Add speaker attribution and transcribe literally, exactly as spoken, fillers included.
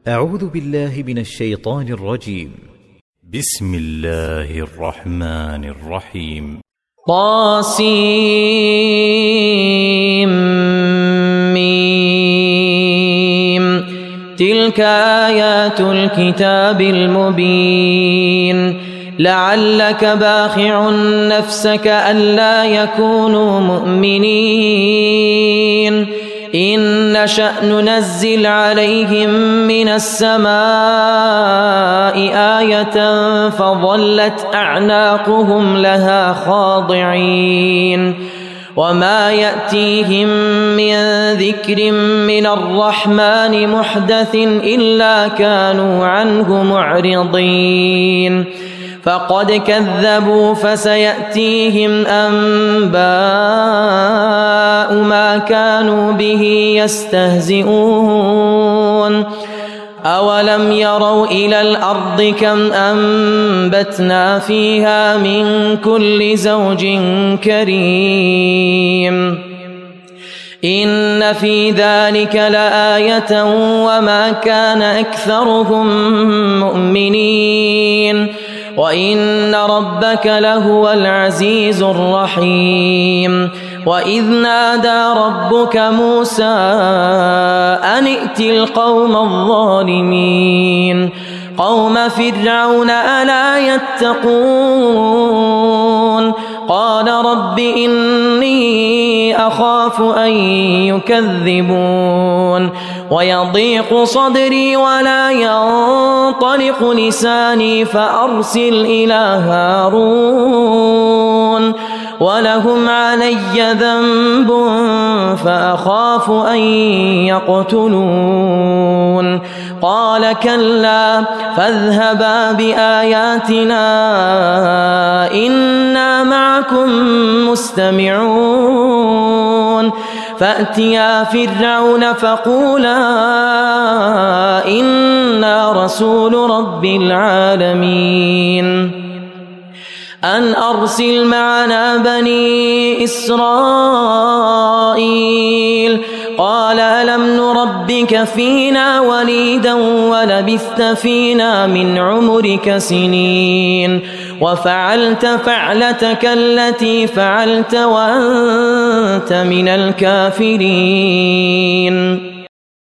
Speaker 1: أعوذ بالله من الشيطان الرجيم. بسم الله الرحمن الرحيم.
Speaker 2: طاسيم تلك آيات الكتاب المبين لعلك باخع نفسك ألا يكونوا مؤمنين إن نشأ ننزل عليهم من السماء آية فظلت أعناقهم لها خاضعين وما يأتيهم من ذكر من الرحمن محدث إلا كانوا عنه معرضين فقد كذبوا فسيأتيهم أنباء ما كانوا به يستهزئون أولم يروا إلى الأرض كم أنبتنا فيها من كل زوج كريم إن في ذلك لآية وما كان أكثرهم مؤمنين وإن ربك لهو العزيز الرحيم وإذ نادى ربك موسى أن ائت القوم الظالمين قوم فرعون ألا يتقون قال رب إني أخاف أن يكذبون ويضيق صدري ولا ينطلق لساني فأرسل إلى هارون ولهم علي ذنب فأخاف أن يقتلون قال كلا فاذهبا بآياتنا إنا معكم مستمعون فأتيا فرعون فقولا إنا رسول رب العالمين أن أرسل معنا بني إسرائيل قال ألم نربك فينا وليدا ولبثت فينا من عمرك سنين وفعلت فعلتك التي فعلت وأنت من الكافرين